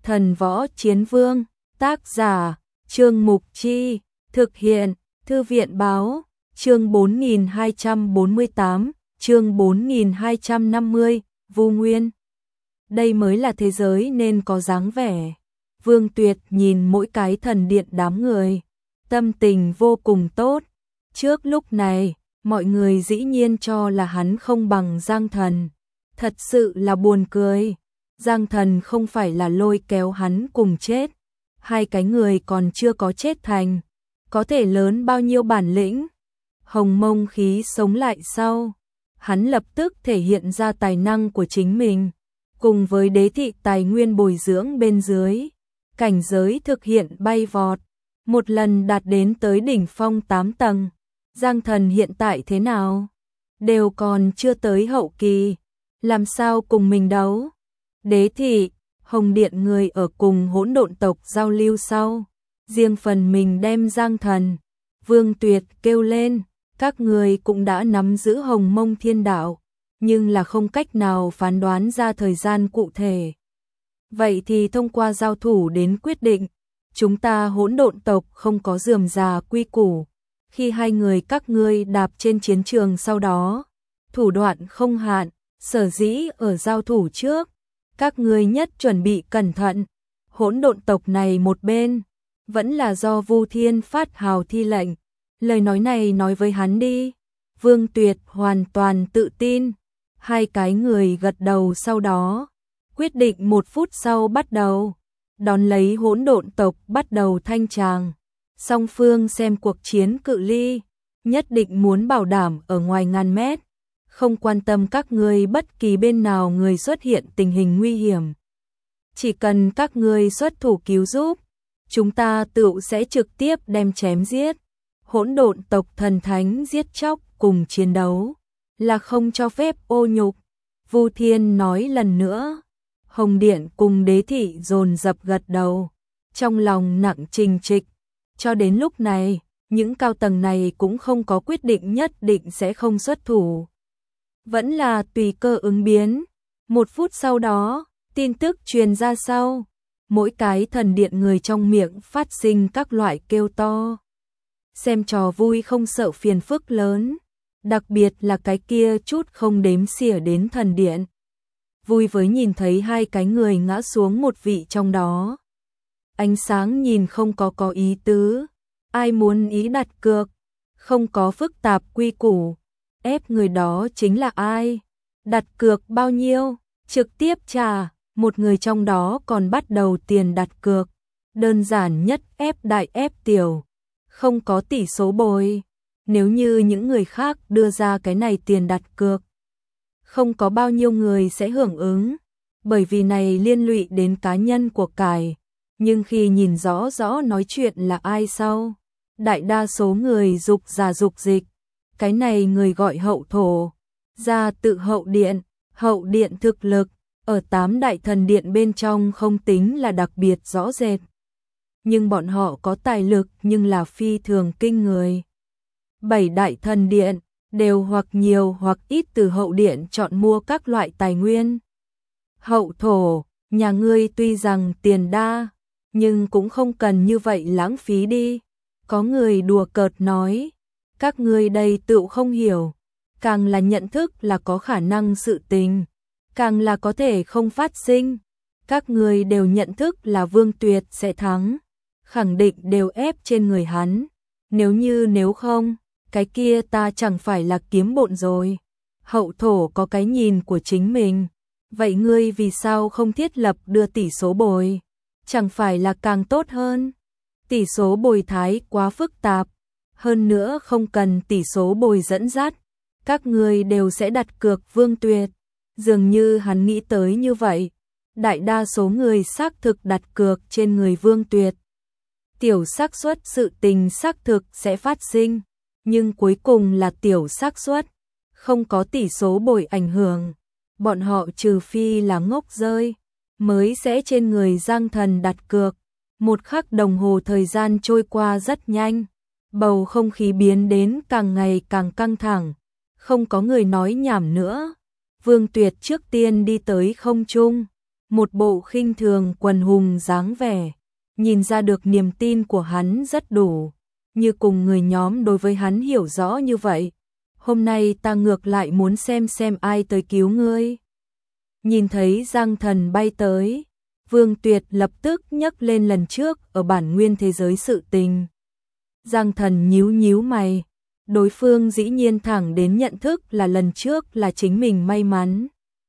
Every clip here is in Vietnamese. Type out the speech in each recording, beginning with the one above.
Thần Võ Chiến Vương, tác giả, Trương Mục Chi, thực hiện, Thư viện Báo, chương 4248, chương 4250, Vu Nguyên. Đây mới là thế giới nên có dáng vẻ. Vương Tuyệt nhìn mỗi cái thần điện đám người, tâm tình vô cùng tốt. Trước lúc này, mọi người dĩ nhiên cho là hắn không bằng Giang Thần. Thật sự là buồn cười. Giang Thần không phải là lôi kéo hắn cùng chết. Hai cái người còn chưa có chết thành. Có thể lớn bao nhiêu bản lĩnh. Hồng Mông khí sống lại sau. Hắn lập tức thể hiện ra tài năng của chính mình. Cùng với đế thị tài nguyên bồi dưỡng bên dưới. Cảnh giới thực hiện bay vọt. Một lần đạt đến tới đỉnh phong 8 tầng. Giang Thần hiện tại thế nào? Đều còn chưa tới hậu kỳ. Làm sao cùng mình đấu? Đế thị, Hồng Điện người ở cùng Hỗn Độn tộc giao lưu sau. Riêng phần mình đem Giang Thần. Vương Tuyệt kêu lên. Các người cũng đã nắm giữ Hồng Mông Thiên Đạo. Nhưng là không cách nào phán đoán ra thời gian cụ thể. Vậy thì thông qua giao thủ đến quyết định. Chúng ta Hỗn Độn tộc không có rườm rà quy củ. Khi hai người các ngươi đạp trên chiến trường sau đó, thủ đoạn không hạn, sở dĩ ở giao thủ trước, các ngươi nhất chuẩn bị cẩn thận. Hỗn Độn tộc này một bên, vẫn là do Vu Thiên phát hào thi lệnh. Lời nói này nói với hắn đi. Vương Tuyệt hoàn toàn tự tin. Hai cái người gật đầu sau đó, quyết định 1 phút sau bắt đầu. Đón lấy Hỗn Độn tộc bắt đầu thanh tràng. Song phương xem cuộc chiến cự ly, nhất định muốn bảo đảm ở ngoài ngàn mét. Không quan tâm các ngươi bất kỳ bên nào người xuất hiện tình hình nguy hiểm. Chỉ cần các ngươi xuất thủ cứu giúp, chúng ta tự sẽ trực tiếp đem chém giết. Hỗn Độn tộc thần thánh giết chóc cùng chiến đấu, là không cho phép ô nhục. Vu Thiên nói lần nữa. Hồng Điện cùng đế thị dồn dập gật đầu, trong lòng nặng trình trịch. Cho đến lúc này, những cao tầng này cũng không có quyết định nhất định sẽ không xuất thủ. Vẫn là tùy cơ ứng biến. 1 phút sau đó, tin tức truyền ra sau. Mỗi cái thần điện người trong miệng phát sinh các loại kêu to. Xem trò vui không sợ phiền phức lớn. Đặc biệt là cái kia chút không đếm xỉa đến thần điện. Vui với nhìn thấy hai cái người ngã xuống một vị trong đó. Ánh sáng nhìn không có ý tứ. Ai muốn ý đặt cược? Không có phức tạp quy củ. Ép người đó chính là ai? Đặt cược bao nhiêu? Trực tiếp trả. Một người trong đó còn bắt đầu tiền đặt cược. Đơn giản nhất ép đại ép tiểu. Không có tỷ số bồi. Nếu như những người khác đưa ra cái này tiền đặt cược, không có bao nhiêu người sẽ hưởng ứng. Bởi vì này liên lụy đến cá nhân của cải. Nhưng khi nhìn rõ nói chuyện là ai sau, đại đa số người dục giả dục dịch. Cái này người gọi hậu thổ, ra tự hậu điện thực lực, ở 8 đại thần điện bên trong không tính là đặc biệt rõ rệt. Nhưng bọn họ có tài lực nhưng là phi thường kinh người. 7 đại thần điện, đều hoặc nhiều hoặc ít từ hậu điện chọn mua các loại tài nguyên. Hậu thổ, nhà ngươi tuy rằng tiền đa, nhưng cũng không cần như vậy lãng phí đi. Có người đùa cợt nói, các ngươi đây tự không hiểu, càng là nhận thức là có khả năng sự tình, càng là có thể không phát sinh. Các ngươi đều nhận thức là Vương Tuyệt sẽ thắng, khẳng định đều ép trên người hắn. Nếu không, cái kia ta chẳng phải là kiếm bộn rồi. Hậu thổ có cái nhìn của chính mình. Vậy ngươi vì sao không thiết lập đưa tỷ số bồi? Chẳng phải là càng tốt hơn? Tỷ số bồi thái quá phức tạp. Hơn nữa không cần tỷ số bồi dẫn dắt. Các ngươi đều sẽ đặt cược Vương Tuyệt. Dường như hắn nghĩ tới như vậy. Đại đa số người xác thực đặt cược trên người Vương Tuyệt. Tiểu xác suất sự tình xác thực sẽ phát sinh. Nhưng cuối cùng là tiểu xác suất, không có tỷ số bồi ảnh hưởng. Bọn họ trừ phi là ngốc rơi, mới sẽ trên người Giang Thần đặt cược. 1 khắc đồng hồ thời gian trôi qua rất nhanh. Bầu không khí biến đến càng ngày càng căng thẳng. Không có người nói nhảm nữa. Vương Tuyệt trước tiên đi tới không trung. một bộ khinh thường quần hùng dáng vẻ, nhìn ra được niềm tin của hắn rất đủ, như cùng người nhóm đối với hắn hiểu rõ như vậy. Hôm nay ta ngược lại muốn xem ai tới cứu ngươi. Nhìn thấy Giang Thần bay tới, Vương Tuyệt lập tức nhắc lên lần trước ở bản nguyên thế giới sự tình. Giang Thần nhíu mày, đối phương dĩ nhiên thẳng đến nhận thức là lần trước là chính mình may mắn.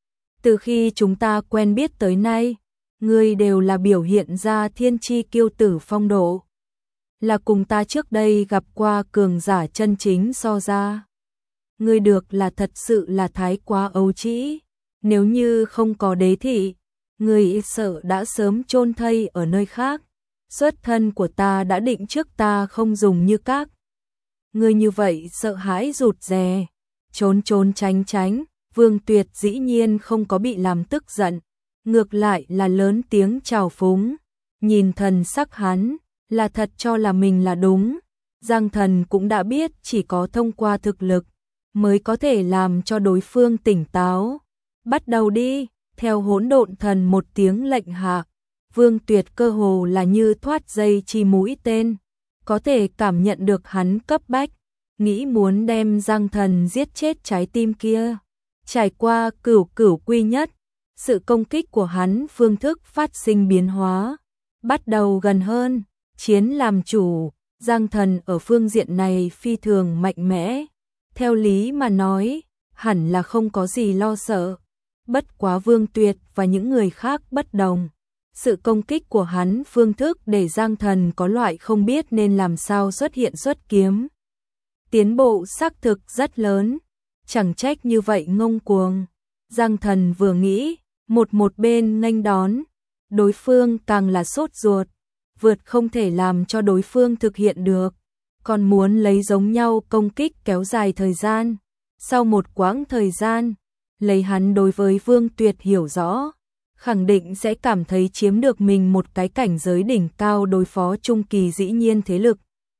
Từ khi chúng ta quen biết tới nay, ngươi đều là biểu hiện ra thiên chi kiêu tử phong độ. Là cùng ta trước đây gặp qua cường giả chân chính so ra. Ngươi được là thật sự là thái quá ấu trĩ, nếu như không có đế thị, ngươi sợ đã sớm chôn thây ở nơi khác. Xuất thân của ta đã định trước ta không dùng như các. Ngươi như vậy sợ hãi rụt rè, trốn tránh, Vương Tuyệt dĩ nhiên không có bị làm tức giận, ngược lại là lớn tiếng chào phúng, nhìn thần sắc hắn, là thật cho là mình là đúng. Giang Thần cũng đã biết chỉ có thông qua thực lực mới có thể làm cho đối phương tỉnh táo. Bắt đầu đi, theo Hỗn Độn Thần một tiếng lệnh hạ, Vương Tuyệt cơ hồ là như thoát dây chi mũi tên, có thể cảm nhận được hắn cấp bách, nghĩ muốn đem Giang Thần giết chết trái tim kia. Trải qua cửu quy nhất, sự công kích của hắn phương thức phát sinh biến hóa, bắt đầu gần hơn, chiến làm chủ. Giang Thần ở phương diện này phi thường mạnh mẽ, theo lý mà nói, hẳn là không có gì lo sợ. Bất quá Vương Tuyệt và những người khác bất đồng. Sự công kích của hắn phương thức để Giang Thần có loại không biết nên làm sao xuất hiện xuất kiếm. Tiến bộ xác thực rất lớn, chẳng trách như vậy ngông cuồng. Giang Thần vừa nghĩ, một bên nghênh đón, đối phương càng là sốt ruột, vượt không thể làm cho đối phương thực hiện được, còn muốn lấy giống nhau công kích kéo dài thời gian. Sau một quãng thời gian, lấy hắn đối với Vương Tuyệt hiểu rõ, khẳng định sẽ cảm thấy chiếm được mình một cái cảnh giới đỉnh cao đối phó trung kỳ dĩ nhiên thế lực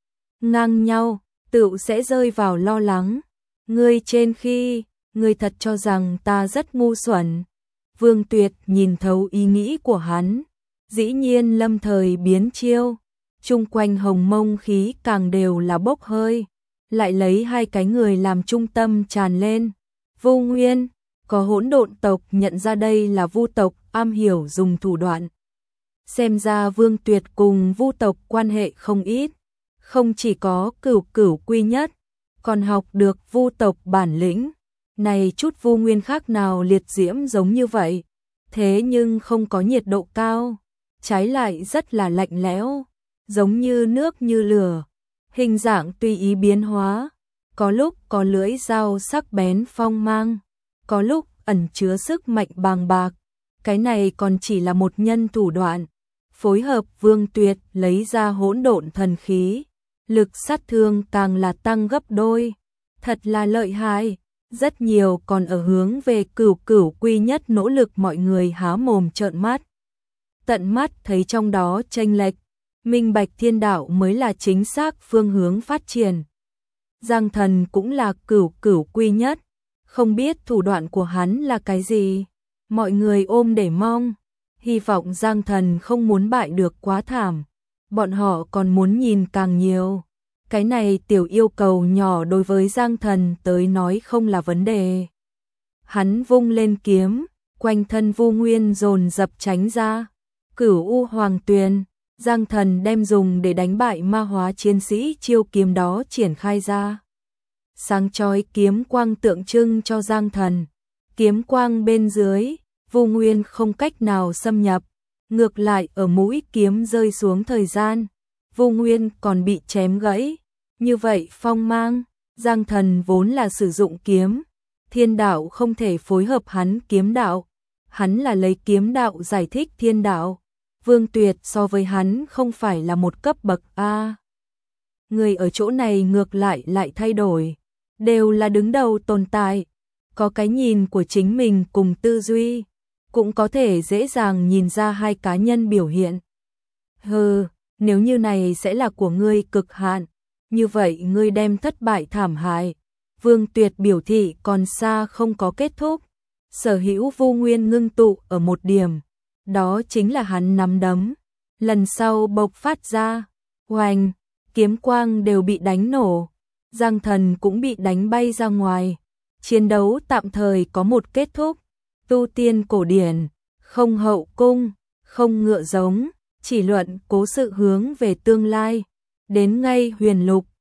ngang nhau, tựu sẽ rơi vào lo lắng. Ngươi trên khi, ngươi thật cho rằng ta rất ngu xuẩn. Vương Tuyệt nhìn thấu ý nghĩ của hắn, dĩ nhiên lâm thời biến chiêu, chung quanh hồng mông khí càng đều là bốc hơi, lại lấy hai cái người làm trung tâm tràn lên. Vô Nguyên, có Hỗn Độn tộc nhận ra đây là Vu tộc, am hiểu dùng thủ đoạn. Xem ra Vương Tuyệt cùng Vu tộc quan hệ không ít, không chỉ có cửu quy nhất, còn học được Vu tộc bản lĩnh. Này chút Vu Nguyên khác nào liệt diễm giống như vậy, thế nhưng không có nhiệt độ cao, trái lại rất là lạnh lẽo, giống như nước như lửa, hình dạng tùy ý biến hóa, có lúc có lưỡi dao sắc bén phong mang, có lúc ẩn chứa sức mạnh bàng bạc. Cái này còn chỉ là một nhân thủ đoạn, phối hợp Vương Tuyệt lấy ra Hỗn Độn thần khí, lực sát thương càng là tăng gấp đôi, thật là lợi hại. Rất nhiều còn ở hướng về cửu quy nhất nỗ lực, mọi người há mồm trợn mắt. Tận mắt thấy trong đó chênh lệch, minh bạch thiên đạo mới là chính xác phương hướng phát triển. Giang Thần cũng là cửu quy nhất, không biết thủ đoạn của hắn là cái gì. Mọi người ôm để mong, hy vọng Giang Thần không muốn bại được quá thảm. Bọn họ còn muốn nhìn càng nhiều. Cái này tiểu yêu cầu nhỏ đối với Giang Thần tới nói không là vấn đề. Hắn vung lên kiếm, quanh thân Vu Nguyên dồn dập tránh ra. Cửu U Hoàng Tuyền, Giang Thần đem dùng để đánh bại ma hóa chiến sĩ chiêu kiếm đó triển khai ra. Sáng chói kiếm quang tượng trưng cho Giang Thần. Kiếm quang bên dưới, Vu Nguyên không cách nào xâm nhập, ngược lại ở mũi kiếm rơi xuống thời gian, Vu Nguyên còn bị chém gãy. Như vậy phong mang, Giang Thần vốn là sử dụng kiếm, thiên đạo không thể phối hợp hắn kiếm đạo, hắn là lấy kiếm đạo giải thích thiên đạo. Vương Tuyệt so với hắn không phải là một cấp bậc A. Người ở chỗ này ngược lại thay đổi, đều là đứng đầu tồn tại, có cái nhìn của chính mình cùng tư duy, cũng có thể dễ dàng nhìn ra hai cá nhân biểu hiện. Hừ, nếu như này sẽ là của ngươi cực hạn, như vậy ngươi đem thất bại thảm hại. Vương Tuyệt biểu thị còn xa không có kết thúc, sở hữu Vu Nguyên ngưng tụ ở một điểm, đó chính là hắn nắm đấm. Lần sau bộc phát ra, oanh, kiếm quang đều bị đánh nổ, Giang Thần cũng bị đánh bay ra ngoài. Chiến đấu tạm thời có một kết thúc, tu tiên cổ điển, không hậu cung, không ngựa giống, chỉ luận cố sự hướng về tương lai. Đến ngay huyền lục,